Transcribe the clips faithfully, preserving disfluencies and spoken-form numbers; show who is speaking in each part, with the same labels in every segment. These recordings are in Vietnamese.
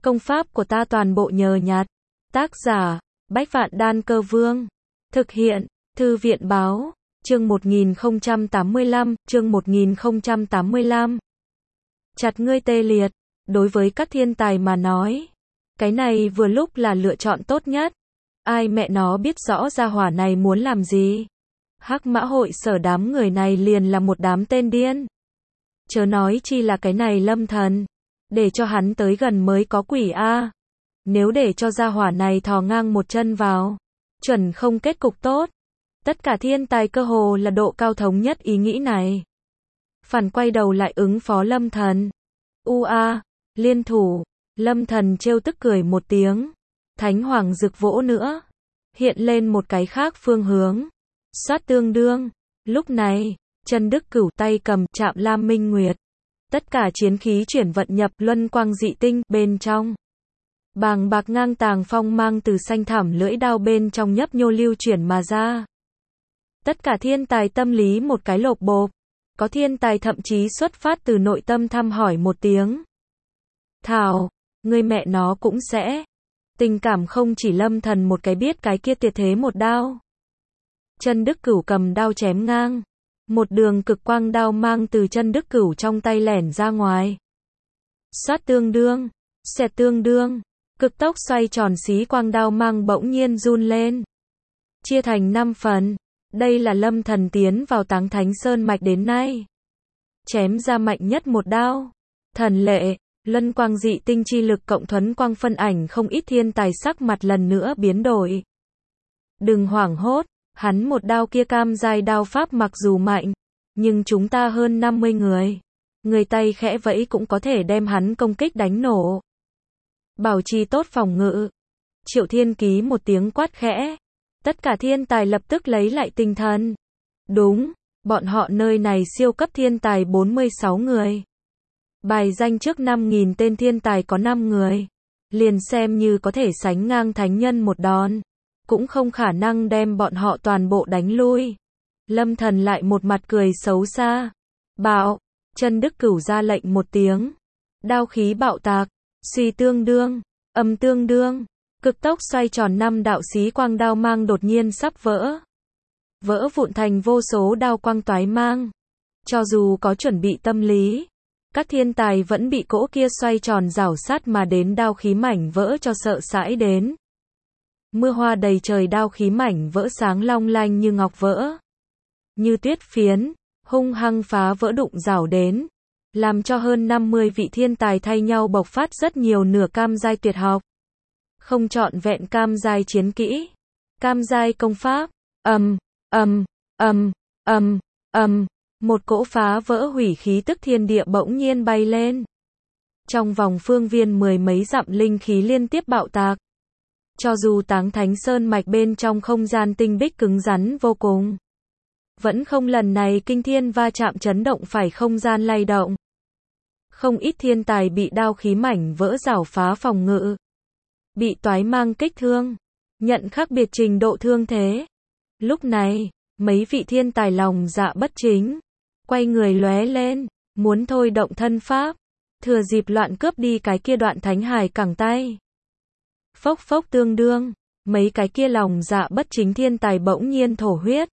Speaker 1: Công pháp của ta toàn bộ nhờ nhặt. Tác giả, Bách Vạn Đan Cơ Vương. Thực hiện, Thư viện báo, chương một nghìn không trăm tám mươi lăm, chương một nghìn không trăm tám mươi lăm. Chặt ngươi tê liệt, đối với các thiên tài mà nói, cái này vừa lúc là lựa chọn tốt nhất. Ai mẹ nó biết rõ gia hỏa này muốn làm gì. Hắc Mã hội sở đám người này liền là một đám tên điên. Chớ nói chi là cái này Lâm Thần. Để cho hắn tới gần mới có quỷ a. Nếu để cho gia hỏa này thò ngang một chân vào, chuẩn không kết cục tốt. Tất cả thiên tài cơ hồ là độ cao thống nhất ý nghĩ này. Phản quay đầu lại ứng phó Lâm Thần. U a, liên thủ. Lâm Thần trêu tức cười một tiếng. Thánh Hoàng Dực vỗ nữa. Hiện lên một cái khác phương hướng. Xoát tương đương. Lúc này, Trần Đức Cửu tay cầm chạm Lam Minh Nguyệt. Tất cả chiến khí chuyển vận nhập luân quang dị tinh bên trong. Bàng bạc ngang tàng phong mang từ xanh thảm lưỡi đao bên trong nhấp nhô lưu chuyển mà ra. Tất cả thiên tài tâm lý một cái lộp bộp. Có thiên tài thậm chí xuất phát từ nội tâm thăm hỏi một tiếng. Thảo, người mẹ nó cũng sẽ. Tình cảm không chỉ Lâm Thần một cái biết cái kia tuyệt thế một đao. Trần Đức Cửu cầm đao chém ngang. Một đường cực quang đao mang từ Trần Đức Cửu trong tay lẻn ra ngoài. Xoát tương đương, xẹt tương đương, cực tốc xoay tròn xí quang đao mang bỗng nhiên run lên. Chia thành năm phần. Đây là Lâm Thần tiến vào Táng Thánh Sơn mạch đến nay. Chém ra mạnh nhất một đao. Thần lệ, luân quang dị tinh chi lực cộng thuấn quang phân ảnh không ít thiên tài sắc mặt lần nữa biến đổi. Đừng hoảng hốt. Hắn một đao kia cam giai đao pháp mặc dù mạnh, nhưng chúng ta hơn năm mươi người. Người tay khẽ vẫy cũng có thể đem hắn công kích đánh nổ. Bảo trì tốt phòng ngự. Triệu Thiên Ký một tiếng quát khẽ. Tất cả thiên tài lập tức lấy lại tinh thần. Đúng, bọn họ nơi này siêu cấp thiên tài bốn mươi sáu người. Bài danh trước năm nghìn tên thiên tài có năm người. Liền xem như có thể sánh ngang thánh nhân một đòn. Cũng không khả năng đem bọn họ toàn bộ đánh lui. Lâm Thần lại một mặt cười xấu xa. Bạo, Trần Đức Cửu ra lệnh một tiếng. Đao khí bạo tạc, suy tương đương, âm tương đương, cực tốc xoay tròn năm đạo xí quang đao mang đột nhiên sắp vỡ. Vỡ vụn thành vô số đao quang toái mang. Cho dù có chuẩn bị tâm lý, các thiên tài vẫn bị cỗ kia xoay tròn rảo sát mà đến đao khí mảnh vỡ cho sợ sãi đến. Mưa hoa đầy trời đao khí mảnh vỡ sáng long lanh như ngọc vỡ. Như tuyết phiến, hung hăng phá vỡ đụng rảo đến. Làm cho hơn năm mươi vị thiên tài thay nhau bộc phát rất nhiều nửa cam giai tuyệt học. Không trọn vẹn cam giai chiến kỹ. Cam giai công pháp. Ầm, ầm, ầm, ầm, ầm. Một cỗ phá vỡ hủy khí tức thiên địa bỗng nhiên bay lên. Trong vòng phương viên mười mấy dặm linh khí liên tiếp bạo tạc. Cho dù Táng Thánh Sơn mạch bên trong không gian tinh bích cứng rắn vô cùng, vẫn không lần này kinh thiên va chạm chấn động phải không gian lay động. Không ít thiên tài bị đao khí mảnh vỡ rảo phá phòng ngự. Bị toái mang kích thương. Nhận khác biệt trình độ thương thế. Lúc này, mấy vị thiên tài lòng dạ bất chính. Quay người lóe lên, muốn thôi động thân pháp. Thừa dịp loạn cướp đi cái kia đoạn thánh hải cẳng tay. Phốc phốc tương đương, mấy cái kia lòng dạ bất chính thiên tài bỗng nhiên thổ huyết.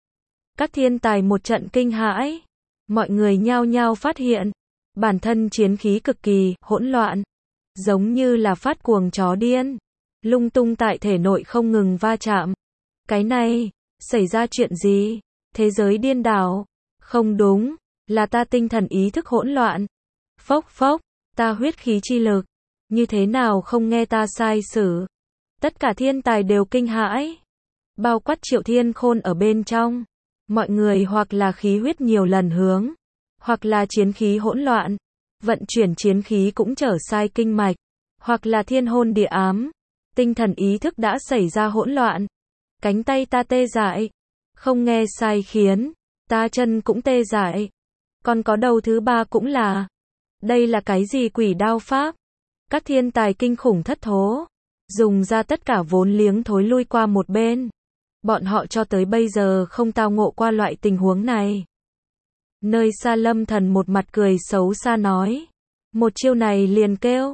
Speaker 1: Các thiên tài một trận kinh hãi. Mọi người nhao nhao phát hiện. Bản thân chiến khí cực kỳ hỗn loạn. Giống như là phát cuồng chó điên. Lung tung tại thể nội không ngừng va chạm. Cái này, xảy ra chuyện gì? Thế giới điên đảo. Không đúng, là ta tinh thần ý thức hỗn loạn. Phốc phốc, ta huyết khí chi lực. Như thế nào không nghe ta sai sử. Tất cả thiên tài đều kinh hãi. Bao quát Triệu Thiên Khôn ở bên trong. Mọi người hoặc là khí huyết nhiều lần hướng. Hoặc là chiến khí hỗn loạn. Vận chuyển chiến khí cũng trở sai kinh mạch. Hoặc là thiên hôn địa ám. Tinh thần ý thức đã xảy ra hỗn loạn. Cánh tay ta tê dại. Không nghe sai khiến. Ta chân cũng tê dại. Còn có đầu thứ ba cũng là. Đây là cái gì quỷ đao pháp? Các thiên tài kinh khủng thất thố. Dùng ra tất cả vốn liếng thối lui qua một bên. Bọn họ cho tới bây giờ không tao ngộ qua loại tình huống này. Nơi xa Lâm Thần một mặt cười xấu xa nói. Một chiêu này liền kêu.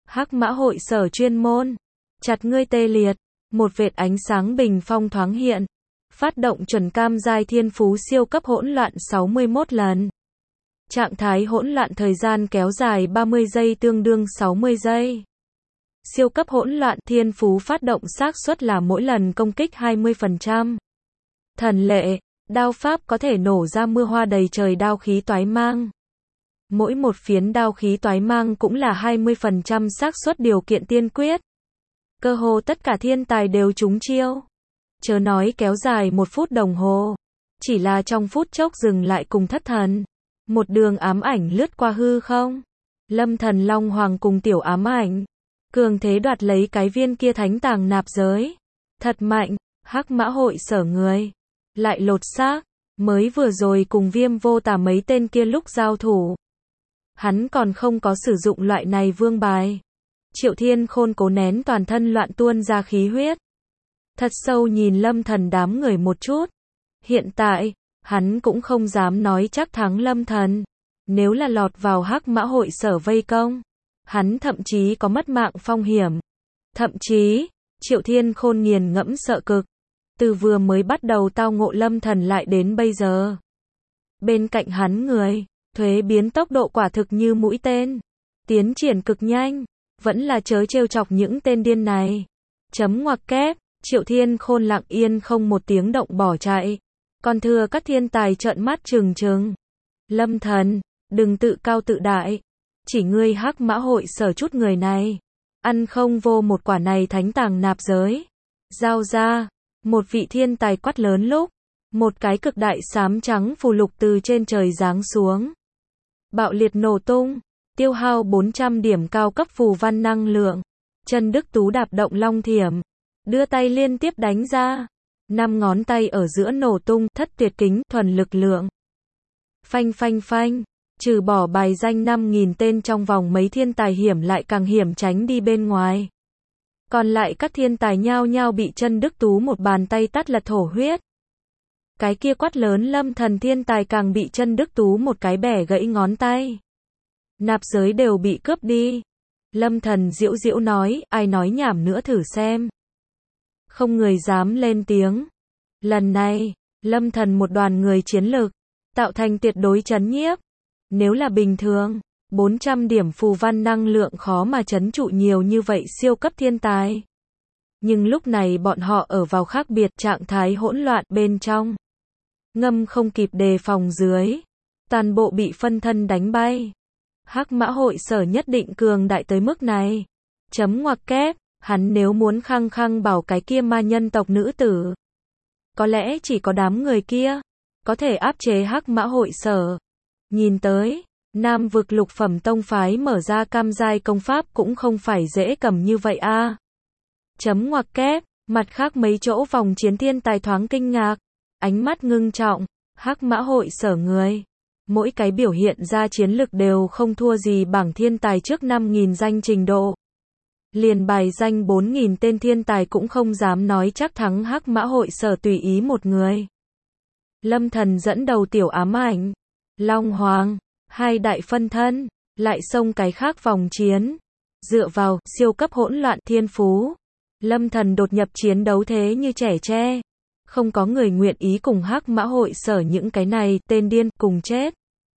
Speaker 1: Hắc Mã Hội Sở chuyên môn. Chặt ngươi tê liệt. Một vệt ánh sáng bình phong thoáng hiện. Phát động chuẩn cam giai thiên phú siêu cấp hỗn loạn sáu mươi mốt lần. Trạng thái hỗn loạn thời gian kéo dài ba mươi giây tương đương sáu mươi giây. Siêu cấp hỗn loạn thiên phú phát động xác suất là mỗi lần công kích hai mươi phần trăm. Thần lệ, đao pháp có thể nổ ra mưa hoa đầy trời đao khí toái mang. Mỗi một phiến đao khí toái mang cũng là hai mươi phần trăm xác suất điều kiện tiên quyết. Cơ hồ tất cả thiên tài đều trúng chiêu. Chớ nói kéo dài một phút đồng hồ. Chỉ là trong phút chốc dừng lại cùng thất thần. Một đường ám ảnh lướt qua hư không. Lâm Thần Long Hoàng cùng tiểu ám ảnh. Cường thế đoạt lấy cái viên kia thánh tàng nạp giới. Thật mạnh, Hắc Mã Hội Sở người. Lại lột xác. Mới vừa rồi cùng Viêm Vô Tà mấy tên kia lúc giao thủ. Hắn còn không có sử dụng loại này vương bài. Triệu Thiên Khôn cố nén toàn thân loạn tuôn ra khí huyết. Thật sâu nhìn Lâm Thần đám người một chút. Hiện tại, hắn cũng không dám nói chắc thắng Lâm Thần. Nếu là lọt vào Hắc Mã Hội Sở vây công, hắn thậm chí có mất mạng phong hiểm. Thậm chí, Triệu Thiên Khôn nghiền ngẫm sợ cực. Từ vừa mới bắt đầu tao ngộ Lâm Thần lại đến bây giờ. Bên cạnh hắn người, thuế biến tốc độ quả thực như mũi tên. Tiến triển cực nhanh, vẫn là chớ trêu chọc những tên điên này. Chấm ngoặc kép, Triệu Thiên Khôn lặng yên không một tiếng động bỏ chạy. Còn thừa các thiên tài trợn mắt trừng trừng. Lâm Thần, đừng tự cao tự đại. Chỉ ngươi Hắc Mã Hội Sở chút người này. Ăn không vô một quả này thánh tàng nạp giới. Giao ra, một vị thiên tài quát lớn lúc. Một cái cực đại xám trắng phù lục từ trên trời giáng xuống. Bạo liệt nổ tung, tiêu hao bốn trăm điểm cao cấp phù văn năng lượng. Chân Đức Tú đạp động long thiểm. Đưa tay liên tiếp đánh ra. Năm ngón tay ở giữa nổ tung, thất tuyệt kính, thuần lực lượng. Phanh phanh phanh, trừ bỏ bài danh năm nghìn tên trong vòng mấy thiên tài hiểm lại càng hiểm tránh đi bên ngoài. Còn lại các thiên tài nhao nhao bị Chân Đức Tú một bàn tay tát lật thổ huyết. Cái kia quát lớn Lâm Thần thiên tài càng bị Chân Đức Tú một cái bẻ gãy ngón tay. Nạp giới đều bị cướp đi. Lâm Thần giễu giễu nói, ai nói nhảm nữa thử xem. Không người dám lên tiếng. Lần này, Lâm Thần một đoàn người chiến lực, tạo thành tuyệt đối chấn nhiếp. Nếu là bình thường, bốn trăm điểm phù văn năng lượng khó mà trấn trụ nhiều như vậy siêu cấp thiên tài. Nhưng lúc này bọn họ ở vào khác biệt trạng thái hỗn loạn bên trong. Ngâm không kịp đề phòng dưới. Toàn bộ bị phân thân đánh bay. Hắc Mã Hội Sở nhất định cường đại tới mức này. Chấm ngoặc kép, hắn nếu muốn khăng khăng bảo cái kia ma nhân tộc nữ tử. Có lẽ chỉ có đám người kia, có thể áp chế Hắc Mã Hội Sở. Nhìn tới, Nam vực lục phẩm tông phái mở ra cam giai công pháp cũng không phải dễ cầm như vậy a. À. Chấm ngoặc kép, mặt khác mấy chỗ vòng chiến thiên tài thoáng kinh ngạc. Ánh mắt ngưng trọng, Hắc Mã Hội Sở người. Mỗi cái biểu hiện ra chiến lực đều không thua gì bảng thiên tài trước năm nghìn danh trình độ. Liền bài danh bốn nghìn tên thiên tài cũng không dám nói chắc thắng Hắc Mã Hội Sở tùy ý một người. Lâm Thần dẫn đầu tiểu ám ảnh, Long Hoàng, hai đại phân thân, lại xông cái khác vòng chiến. Dựa vào siêu cấp hỗn loạn thiên phú, Lâm Thần đột nhập chiến đấu thế như trẻ tre. Không có người nguyện ý cùng Hắc Mã Hội Sở những cái này tên điên cùng chết.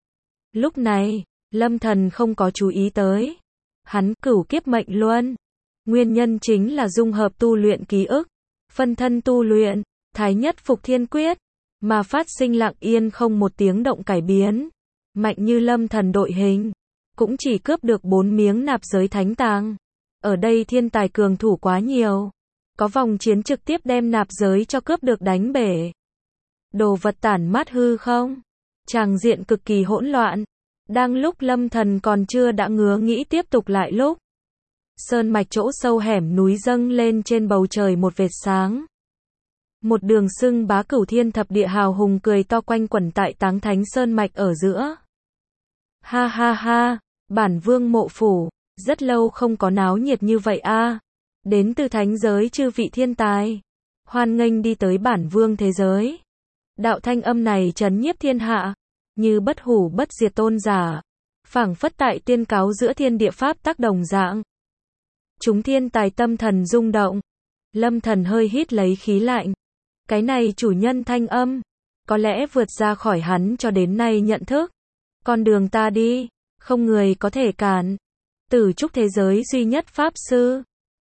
Speaker 1: Lúc này, Lâm Thần không có chú ý tới. Hắn cửu kiếp mệnh luân. Nguyên nhân chính là dung hợp tu luyện ký ức, phân thân tu luyện, thái nhất phục thiên quyết, mà phát sinh lặng yên không một tiếng động cải biến. Mạnh như Lâm Thần đội hình, cũng chỉ cướp được bốn miếng nạp giới thánh tàng. Ở đây thiên tài cường thủ quá nhiều. Có vòng chiến trực tiếp đem nạp giới cho cướp được đánh bể. Đồ vật tản mát hư không? Tràng diện cực kỳ hỗn loạn. Đang lúc Lâm Thần còn chưa đã ngứa nghĩ tiếp tục lại lúc. Sơn mạch chỗ sâu hẻm núi dâng lên trên bầu trời một vệt sáng. Một đường xưng bá cửu thiên thập địa hào hùng cười to quanh quẩn tại Táng Thánh Sơn mạch ở giữa. Ha ha ha, bản vương mộ phủ, rất lâu không có náo nhiệt như vậy a. À. Đến từ thánh giới chư vị thiên tài, hoan nghênh đi tới bản vương thế giới. Đạo thanh âm này trấn nhiếp thiên hạ, như bất hủ bất diệt tôn giả, phảng phất tại tiên cáo giữa thiên địa pháp tác đồng dạng. Chúng thiên tài tâm thần rung động. Lâm Thần hơi hít lấy khí lạnh. Cái này chủ nhân thanh âm, có lẽ vượt ra khỏi hắn cho đến nay nhận thức. Con đường ta đi, không người có thể cản. Tử trúc thế giới duy nhất pháp sư,